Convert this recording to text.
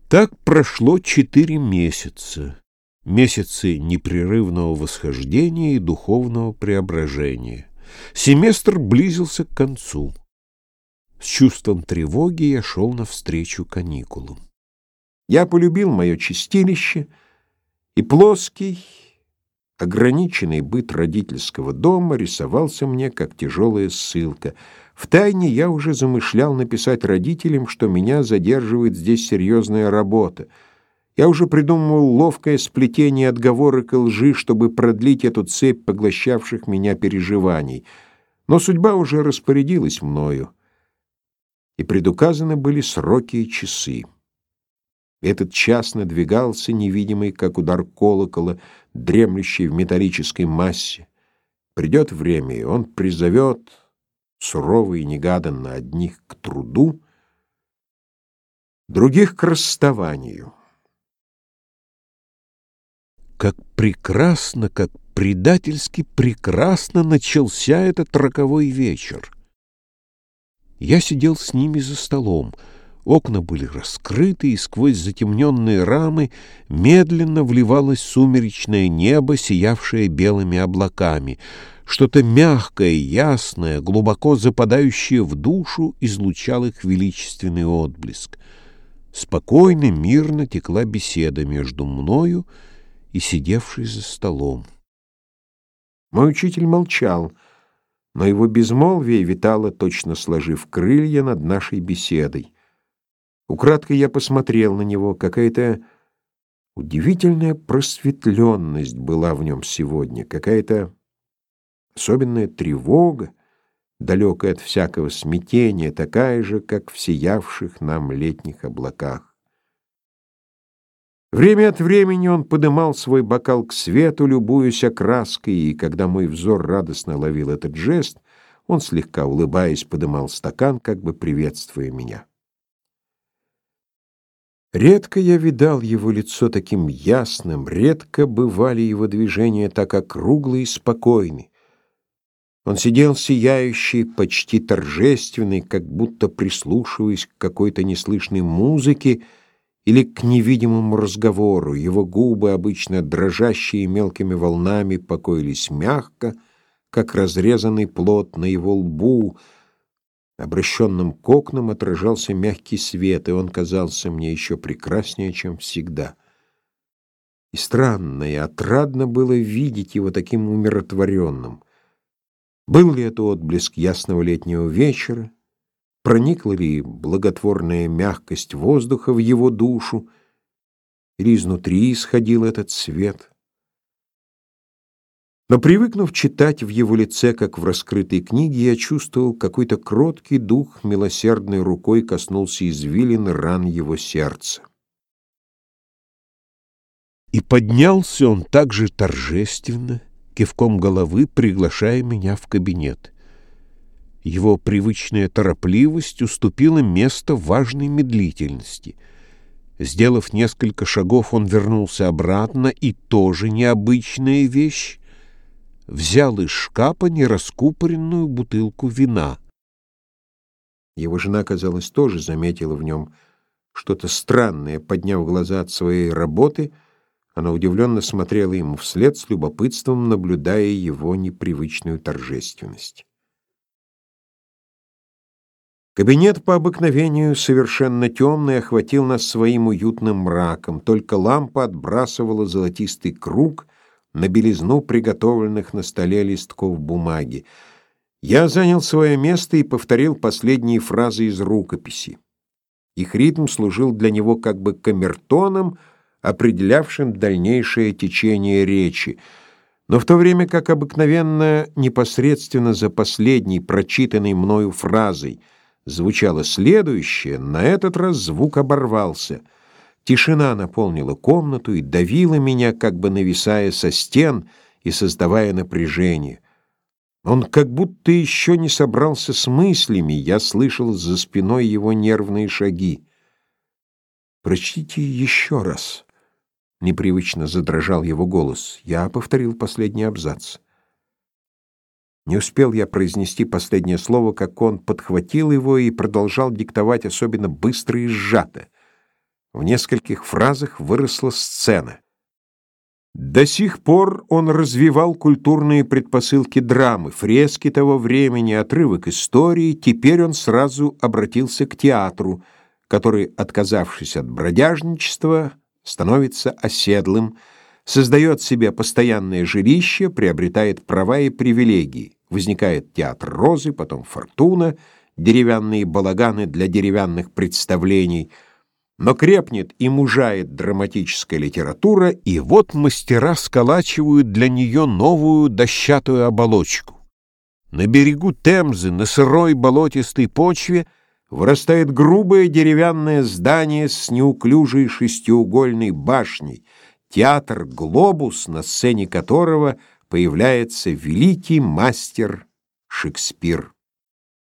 Так прошло 4 месяца, месяцы непрерывного восхождения и духовного преображения. Семестр близился к концу. С чувством тревоги я шел навстречу каникулам. Я полюбил мое чистилище, и плоский, ограниченный быт родительского дома рисовался мне как тяжелая ссылка. Втайне я уже замышлял написать родителям, что меня задерживает здесь серьезная работа. Я уже придумывал ловкое сплетение отговорок и лжи, чтобы продлить эту цепь поглощавших меня переживаний. Но судьба уже распорядилась мною, и предуказаны были сроки и часы. Этот час надвигался, невидимый, как удар колокола, дремлющий в металлической массе. Придет время, и он призовет, сурово и негаданно, одних к труду, других к расставанию. Как прекрасно, как предательски прекрасно начался этот роковой вечер. Я сидел с ними за столом. Окна были раскрыты, и сквозь затемненные рамы медленно вливалось сумеречное небо, сиявшее белыми облаками. Что-то мягкое, ясное, глубоко западающее в душу излучал их величественный отблеск. Спокойно, мирно текла беседа между мною и сидевшей за столом. Мой учитель молчал, но его безмолвие витало, точно сложив крылья над нашей беседой. Украдкой я посмотрел на него, какая-то удивительная просветленность была в нем сегодня, какая-то особенная тревога, далекая от всякого смятения, такая же, как в сиявших нам летних облаках. Время от времени он подымал свой бокал к свету, любуясь окраской, и когда мой взор радостно ловил этот жест, он, слегка улыбаясь, подымал стакан, как бы приветствуя меня. Редко я видал его лицо таким ясным, редко бывали его движения так округлы и спокойны. Он сидел сияющий, почти торжественный, как будто прислушиваясь к какой-то неслышной музыке или к невидимому разговору. Его губы, обычно дрожащие мелкими волнами, покоились мягко, как разрезанный плод. На его лбу, обращенном к окнам, отражался мягкий свет, и он казался мне еще прекраснее, чем всегда. И странно, и отрадно было видеть его таким умиротворенным. Был ли это отблеск ясного летнего вечера? Проникла ли благотворная мягкость воздуха в его душу? Или изнутри исходил этот свет? Но, привыкнув читать в его лице, как в раскрытой книге, я чувствовал, какой-то кроткий дух милосердной рукой коснулся извилин ран его сердца. И поднялся он так же торжественно, кивком головы приглашая меня в кабинет. Его привычная торопливость уступила место важной медлительности. Сделав несколько шагов, он вернулся обратно, и тоже необычная вещь — взял из шкафа нераскупоренную бутылку вина. Его жена, казалось, тоже заметила в нем что-то странное. Подняв глаза от своей работы, она удивленно смотрела ему вслед, с любопытством наблюдая его непривычную торжественность. Кабинет по обыкновению, совершенно темный, охватил нас своим уютным мраком. Только лампа отбрасывала золотистый круг на белизну приготовленных на столе листков бумаги. Я занял свое место и повторил последние фразы из рукописи. Их ритм служил для него как бы камертоном, определявшим дальнейшее течение речи. Но в то время как обыкновенно непосредственно за последней прочитанной мною фразой звучало следующее, на этот раз звук оборвался. Тишина наполнила комнату и давила меня, как бы нависая со стен и создавая напряжение. Он как будто еще не собрался с мыслями, я слышал за спиной его нервные шаги. «Прочтите еще раз», — непривычно задрожал его голос. Я повторил последний абзац. Не успел я произнести последнее слово, как он подхватил его и продолжал диктовать особенно быстро и сжато. В нескольких фразах выросла сцена. До сих пор он развивал культурные предпосылки драмы, фрески того времени, отрывок истории. Теперь он сразу обратился к театру, который, отказавшись от бродяжничества, становится оседлым, создает себе постоянное жилище, приобретает права и привилегии. Возникает театр «Розы», потом «Фортуна», деревянные балаганы для деревянных представлений. Но крепнет и мужает драматическая литература, и вот мастера сколачивают для нее новую дощатую оболочку. На берегу Темзы, на сырой болотистой почве, вырастает грубое деревянное здание с неуклюжей шестиугольной башней, театр «Глобус», на сцене которого появляется великий мастер Шекспир.